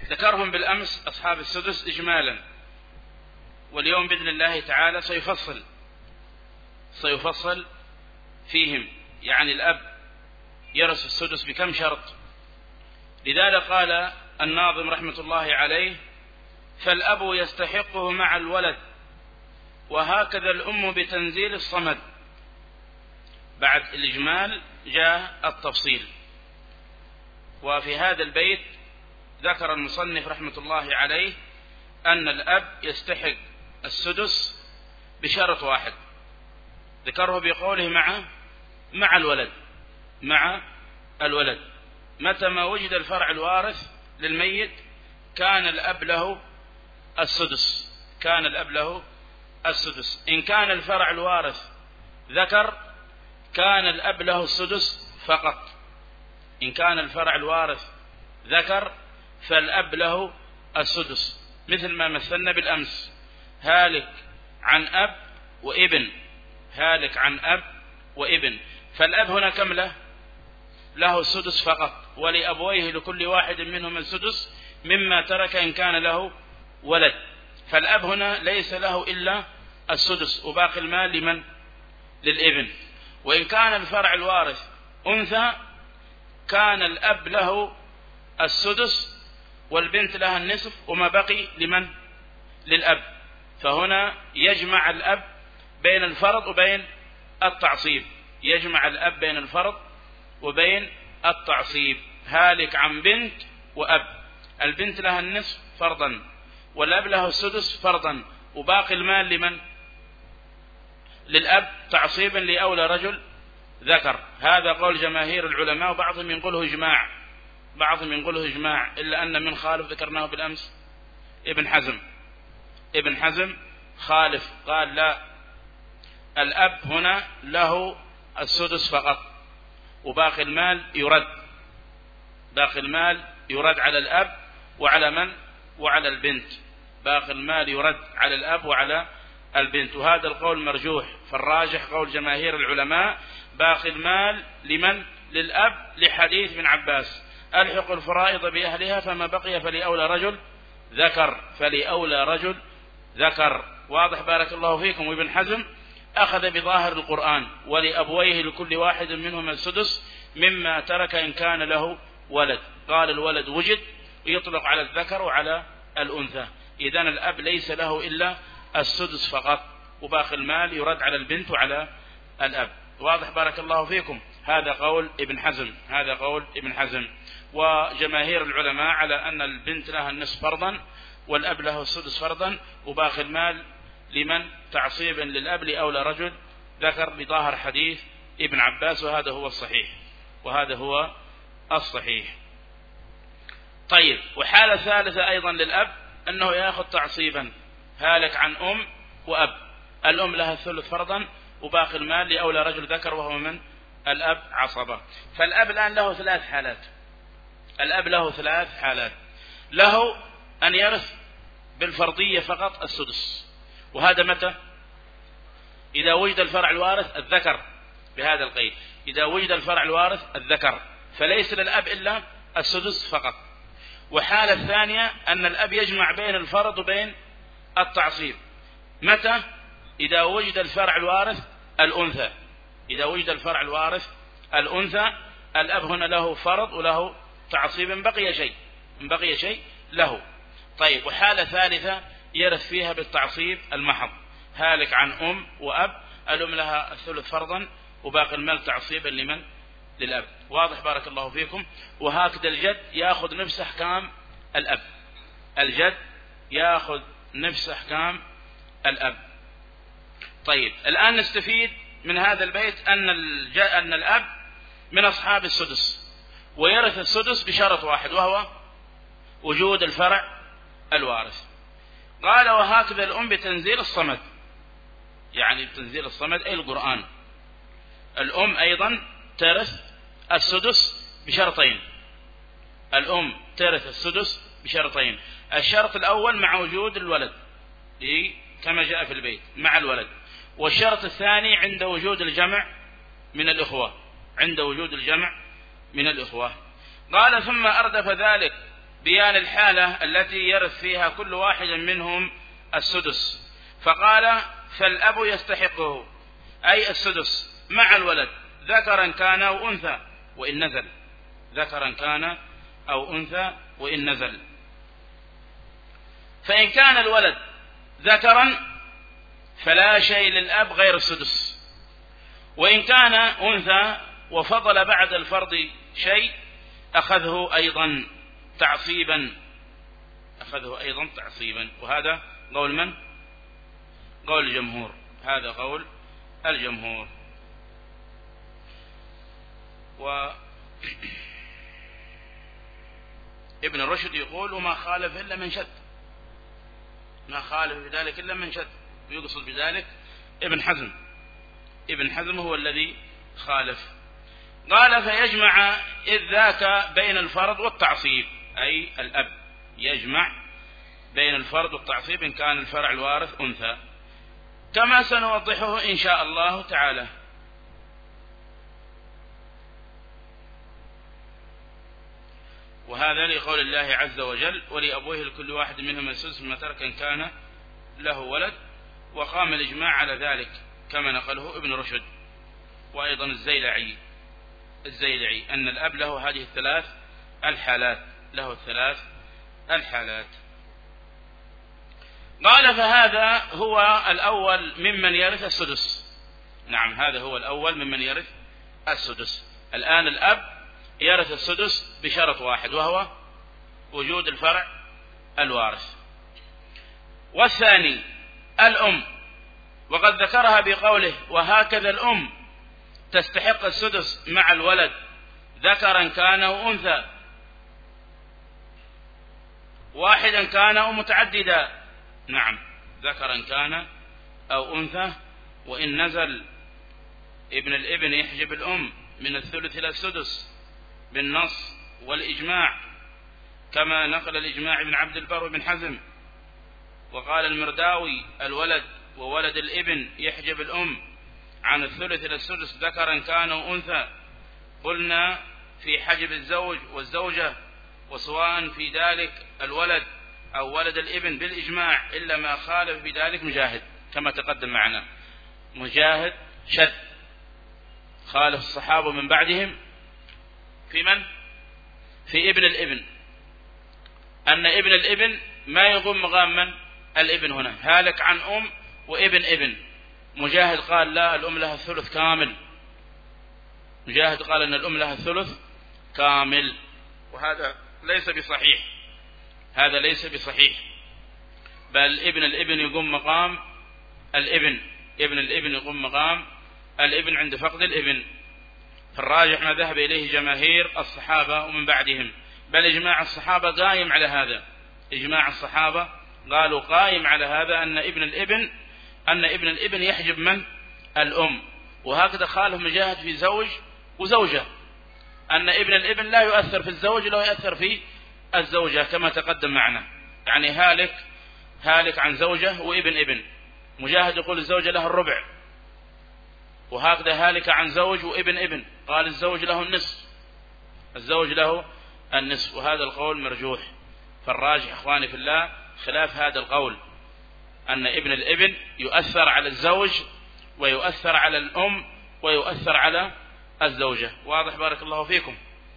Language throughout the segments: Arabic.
ذكرهم بالأمس أصحاب السدس إجمالا، واليوم بإذن الله تعالى سيفصل فيهم. يعني الأب يرث السدس بكم شرط؟ لذلك قال الناظم رحمة الله عليه: فالأب يستحقه مع الولد، وهكذا الأم بتنزيل الصمد. بعد الإجمال جاء التفصيل. وفي هذا البيت ذكر المصنف رحمة الله عليه أن الأب يستحق السدس بشرط واحد، ذكره بقوله مع الولد. متى ما وجد الفرع الوارث للميت كان الأب له السدس. إن كان الفرع الوارث ذكر كان الأب له السدس فقط. إن كان الفرع الوارث ذكر فالأب له السدس، مثل ما مثلنا بالأمس: هالك عن أب وابن. فالأب هنا كم له السدس فقط، ولأبويه لكل واحد منهم السدس مما ترك إن كان له ولد. فالأب هنا ليس له إلا السدس، وباقي المال للابن. وإن كان الفرع الوارث أنثى كان الأب له السدس والبنت لها النصف، وما بقي للأب. فهنا يجمع الأب بين الفرض وبين التعصيب. هالك عن بنت وأب، البنت لها النصف فرضا والأب له السدس فرضا، وباقي المال للأب تعصيبا لأولى رجل ذكر. هذا قول جماهير العلماء، وبعضهم ينقله إجماع، إلا أن من خالف ذكرناه بالأمس ابن حزم خالف، قال لا، الأب هنا له السدس فقط، وباقي المال يرد على الأب وعلى البنت. باقي المال يرد على الأب وعلى البنت، وهذا القول مرجوح. فالراجح قول جماهير العلماء: باقي المال للأب، لحديث ابن عباس: ألحق الفرائض بأهلها فما بقي فلأولى رجل ذكر. واضح؟ بارك الله فيكم. وابن حزم أخذ بظاهر القرآن: ولأبويه لكل واحد منهم السدس مما ترك إن كان له ولد. قال الولد وجد يطلق على الذكر وعلى الأنثى، إذن الأب ليس له إلا السدس فقط، وباقي المال يرد على البنت وعلى الأب. واضح؟ بارك الله فيكم. هذا قول ابن حزم. وجماهير العلماء على أن البنت لها النصف فرضا والأب له السدس فرضا، وباقي المال تعصيبا للأب لأولى رجل ذكر بظاهر حديث ابن عباس، وهذا هو الصحيح. طيب، وحالة ثالثة أيضا للأب أنه يأخذ تعصيبا: هالك عن أم وأب، الأم لها الثلث فرضا وباقي المال لأولى رجل ذكر وهو من الأب عصبة. فالأب الآن له ثلاث حالات. له أن يرث بالفرضية فقط السدس، وهذا متى؟ إذا وجد الفرع الوارث الذكر، بهذا القيد: إذا وجد الفرع الوارث الذكر فليس للأب إلا السدس فقط. وحالة الثانية أن الأب يجمع بين الفرض وبين التعصيب. متى؟ إذا وجد الفرع الوارث الأنثى، الأب هنا له فرض وله تعصيب، إن بقي شيء له. طيب، وحالة ثالثة يرث فيها بالتعصيب المحض: هالك عن أم وأب، الأم لها الثلث فرضا وباقي المال تعصيبا للأب. واضح؟ بارك الله فيكم. وهكذا الجد يأخذ نفس أحكام الأب. طيب، الآن نستفيد من هذا البيت أن الأب من أصحاب السدس، ويرث السدس بشرط واحد، وهو وجود الفرع الوارث. قال: وهكذا الأم بتنزيل الصمد. يعني بتنزيل الصمد أي القرآن. الأم أيضا ترث السدس بشرطين. الشرط الأول مع وجود الولد، كما جاء في البيت مع الولد. والشرط الثاني عند وجود الجمع من الإخوة. قال: ثم أردف ذلك بيان الحالة التي يرث فيها كل واحد منهم السدس، فقال فالأب يستحقه أي السدس مع الولد ذكرا كان أو أنثى وإن نزل، ذكرا كان أو أنثى وإن نزل. فإن كان الولد ذكرا فلا شيء للأب غير السدس، وإن كان أنثى وفضل بعد الفرض شيء أخذه أيضا تعصيبا، أخذه أيضا تعصيبا. وهذا قول من؟ قول الجمهور، هذا قول الجمهور. ابن رشد يقول وما خالف إلا من شد، ما خالف بذلك إلا من شد، ويقصد بذلك ابن حزم، ابن حزم هو الذي خالف. قال فيجمع إذ ذاك بين الفرض والتعصيب، أي الأب يجمع بين الفرض والتعصيب إن كان الفرع الوارث أنثى، كما سنوضحه إن شاء الله تعالى. وهذا لقول الله عز وجل ولأبويه لكل واحد منهم السدس مما ترك إن كان له ولد، وقام الإجماع على ذلك كما نقله ابن رشد وأيضا الزيلعي أن الأب له هذه الثلاث الحالات، له الثلاث الحالات. قال فهذا هو الأول ممن يرث السدس، نعم هذا هو الأول ممن يرث السدس. الآن الأب يرث السدس بشرط واحد وهو وجود الفرع الوارث. والثاني الأم، وقد ذكرها بقوله وهكذا الأم تستحق السدس مع الولد ذكرا كان أو أنثى، واحدا كان أو متعددا، نعم ذكرا كان أو أنثى، وإن نزل ابن الابن يحجب الأم من الثلث إلى السدس بالنص والإجماع، كما نقل الإجماع ابن عبد البر وابن حزم. وقال المرداوي الولد وولد الابن يحجب الأم عن الثلث إلى السدس ذكرا كان أو أنثى. قلنا في حجب الزوج والزوجة، وسواء في ذلك الولد أو ولد الابن بالإجماع، إلا ما خالف في ذلك مجاهد كما تقدم معنا. مجاهد شد خالف الصحابة من بعدهم في من؟ في ابن الابن، أن ابن الابن ما يقوم مقام من؟ الابن هنا، هالك عن أم وابن ابن. مجاهد قال لا، الأم لها الثلث كامل، مجاهد قال أن الأم لها الثلث كامل، وهذا ليس بصحيح، هذا ليس بصحيح، بل ابن الابن يقوم مقام الابن، ابن الابن يقوم مقام الابن عند فقد الابن. فالراجح ما ذهب إليه جماهير الصحابة ومن بعدهم، بل إجماع الصحابة قائم على هذا، إجماع الصحابة قالوا قائم على هذا أن ابن الابن يحجب من؟ الأم. وهكذا خالف مجاهد في زوج وزوجة، أن ابن الابن لا يؤثر في الزوج لا يؤثر في الزوجة كما تقدم معنا، يعني هالك عن زوجة وابن ابن. مجاهد يقول الزوجة له الربع، وهكذا هالك عن زوج وابن ابن، قال الزوج له النصف، الزوج له النصف، وهذا القول مرجوح. فالراجح إخواني في الله خلاف هذا القول، أن ابن الابن يؤثر على الزوج ويؤثر على الأم ويؤثر على الزوجة. واضح بارك الله فيكم.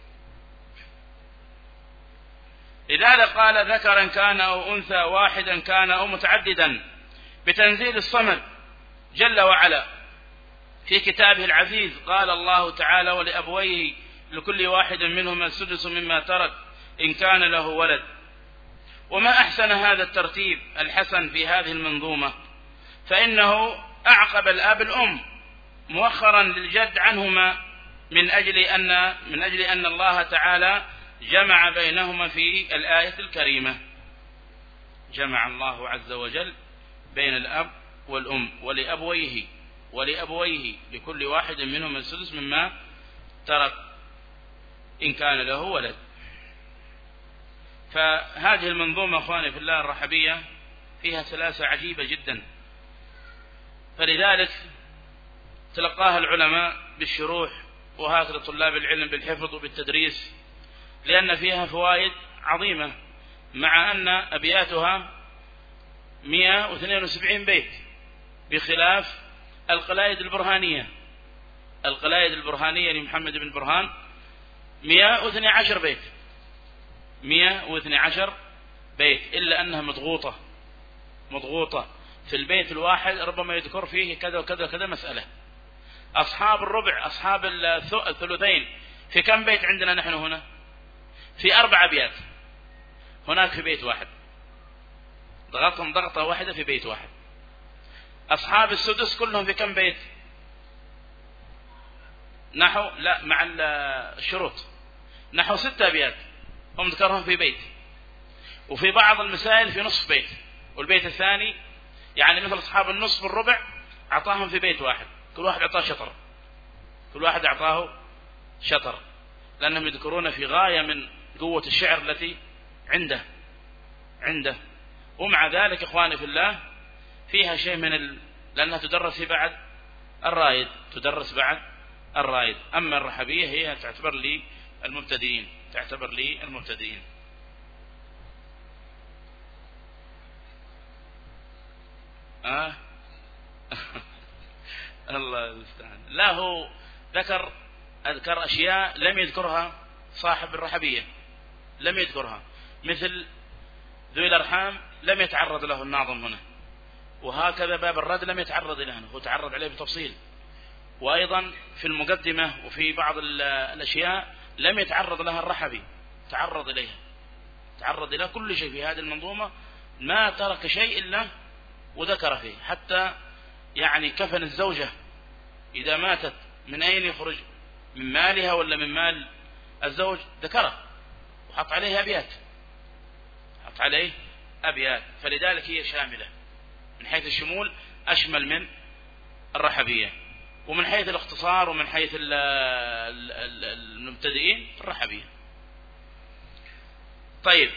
لذلك قال ذكرا كان أو أنثى، واحدا كان أو متعددا، بتنزيل الصمد جل وعلا في كتابه العزيز. قال الله تعالى ولأبويه لكل واحد منهما السدس مما ترك إن كان له ولد. وما أحسن هذا الترتيب الحسن في هذه المنظومة، فإنه أعقب الأب الأم مؤخرا للجد عنهما من أجل أن الله تعالى جمع بينهما في الآية الكريمة. جمع الله عز وجل بين الأب والأم ولأبويه لكل واحد منهم السدس مما ترك إن كان له ولد. فهذه المنظومة أخواني في الله الرحبية فيها سلاسة عجيبة جدا، فلذلك تلقاها العلماء بالشروح، وهكذا طلاب العلم بالحفظ وبالتدريس، لأن فيها فوائد عظيمة، مع أن أبياتها 172 بيت، بخلاف القلايد البرهانية. القلايد البرهانية لمحمد بن برهان 112 بيت، 112 بيت، إلا أنها مضغوطة في البيت الواحد ربما يذكر فيه كذا وكذا وكذا مسألة. أصحاب الربع، أصحاب الثلثين، في كم بيت عندنا نحن هنا؟ في 4 أبيات، هناك في بيت واحد، ضغطهم ضغطة واحدة في بيت واحد. أصحاب السدس كلهم في كم بيت؟ نحو، لا مع الشروط، نحو 6 أبيات هم ذكرهم في بيت، وفي بعض المسائل في نصف بيت، والبيت الثاني يعني مثل أصحاب النصف والربع أعطاهم في بيت واحد، كل واحد أعطاه شطر، كل واحد أعطاه شطر، لأنهم يذكرون في غاية من قوة الشعر التي عنده. ومع ذلك إخواني في الله فيها شيء لأنها تدرس بعد الرائد. أما الرحبية هي تعتبر لي المبتدئين. الله المستعان. لا، هو أذكر أشياء لم يذكرها صاحب الرحبية، لم يذكرها، مثل ذوي الأرحام لم يتعرض له الناظم هنا، وهكذا باب الرد لم يتعرض له، هو تعرض عليه بتفصيل. وأيضا في المقدمة وفي بعض الأشياء لم يتعرض لها الرحبي، تعرض إلى كل شيء في هذه المنظومة، ما ترك شيء إلا وذكر فيه، حتى يعني كفن الزوجة إذا ماتت من أين يخرج، من مالها ولا من مال الزوج، ذكره وحط عليه أبيات. فلذلك هي شاملة من حيث الشمول، أشمل من الرحبية، ومن حيث الاختصار ومن حيث المبتدئين الرحبية. طيب،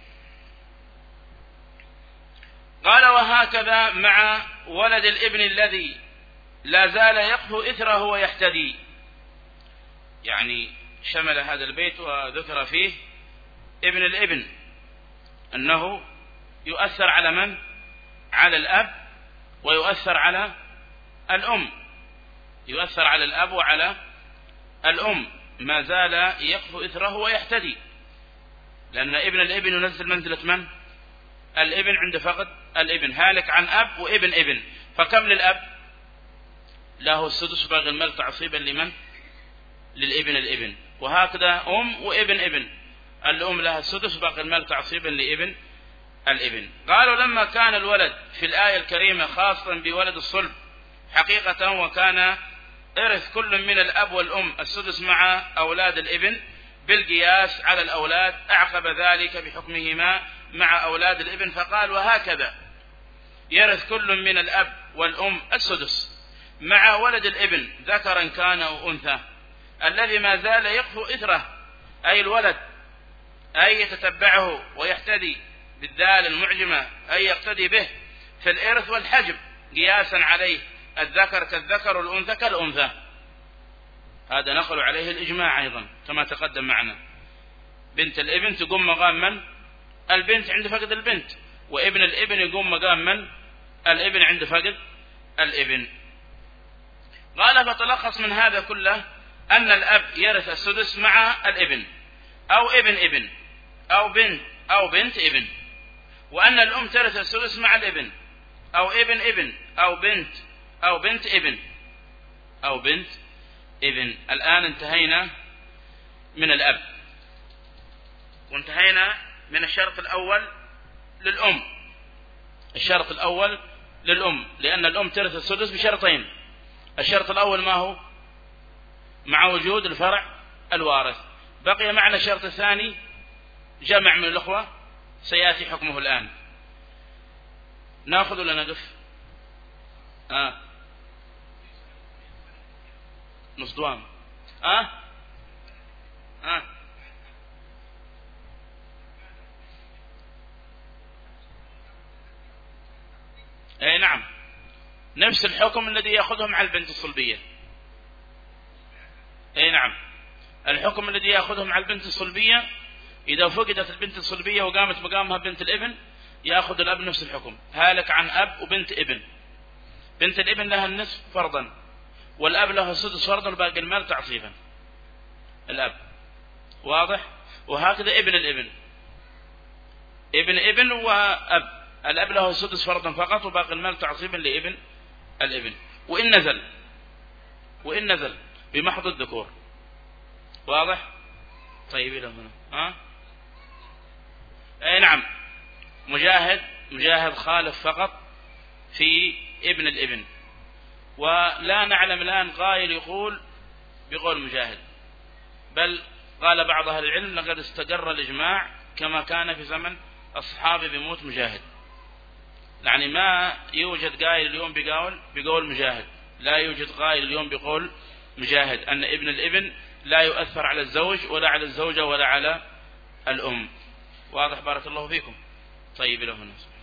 قال: وهكذا مع ولد الابن الذي لا زال يقفو إثره ويحتدي. يعني شمل هذا البيت وذكر فيه ابن الابن، أنه يؤثر على من؟ على الأب، ويؤثر على الأم، يؤثر على الأب وعلى الأم، ما زال يقفو إثره ويحتدي، لأن ابن الابن ينزل منزلة من؟ الابن عند فقد الابن، هالك عن أب وابن ابن، فكم للأب؟ له السدس باقي المال تعصيبا لمن؟ للابن. وهكذا أم وابن ابن، الأم لها السدس باقي المال تعصيبا لابن الابن. قالوا: لما كان الولد في الآية الكريمة خاصا بولد الصلب حقيقة، وكان إرث كل من الأب والأم السدس مع أولاد الابن بالقياس على الأولاد، أعقب ذلك بحكمهما مع أولاد الابن، فقال: وهكذا يرث كل من الأب والأم السدس مع ولد الابن ذكرا كان أو أنثى، الذي ما زال يقفو إثره، أي الولد، أي يتتبعه ويحتدي بالذال المعجمة، أي يقتدي به في الإرث والحجب، قياسا عليه الذكر كالذكر والأنثى كالأنثى. هذا نقل عليه الإجماع أيضا كما تقدم معنا. بنت الابن تقوم مقام من؟ البنت عند فقد البنت، وابن الابن يقوم مقام من؟ الابن عند فقد الابن. قال: فتلخص من هذا كله أن الأب يرث السدس مع الابن، أو ابن ابن، أو بنت ابن، وأن الأم ترث السدس مع الابن، أو ابن ابن، أو بنت ابن. الآن انتهينا من الأب، وانتهينا من الشرط الأول للأم. الشرط الأول للأم، لأن الأم ترث السدس بشرطين. الشرط الأول ما هو؟ مع وجود الفرع الوارث. بقي معنا الشرط الثاني، جمع من الأخوة، سيأتي حكمه الآن. نأخذ ولا نقف؟ نص دوام. اي نعم، نفس الحكم الذي يأخذه مع البنت الصلبية. اي نعم، الحكم الذي يأخذه مع البنت الصلبية إذا فقدت البنت الصلبية وقامت مقامها بنت الابن يأخذ الأب نفس الحكم. هالك عن أب وبنت ابن، بنت الابن لها النصف فرضا والأب له السدس فرضا وباقي المال تعصيبا الأب. واضح؟ وهكذا ابن الابن، ابن ابن وأب، الأب له السدس فرضا فقط وباقي المال تعصيبا لابن الابن، وإن نزل بمحض الذكور. واضح؟ طيب إلى هنا أي نعم. مجاهد خالف فقط في ابن الابن، ولا نعلم الآن قائل يقول بقول مجاهد، بل قال بعض أهل العلم لقد استقر الإجماع كما كان في زمن الصحابة بموت مجاهد. يعني ما يوجد قائل اليوم بقول مجاهد، لا يوجد قائل اليوم بقول مجاهد أن ابن الابن لا يؤثر على الزوج ولا على الزوجة ولا على الأم. واضح؟ بارك الله فيكم. طيب له الناس.